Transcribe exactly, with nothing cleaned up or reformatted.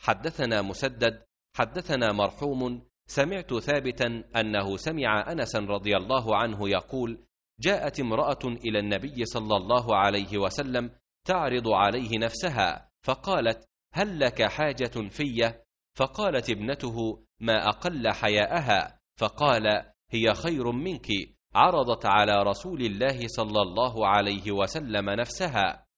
حدثنا مسدد حدثنا مرحوم سمعت ثابتا أنه سمع أنسا رضي الله عنه يقول: جاءت امرأة إلى النبي صلى الله عليه وسلم تعرض عليه نفسها، فقالت: هل لك حاجة في؟ فقالت ابنته: ما أقل حياءها، فقال: هي خير منك، عرضت على رسول الله صلى الله عليه وسلم نفسها.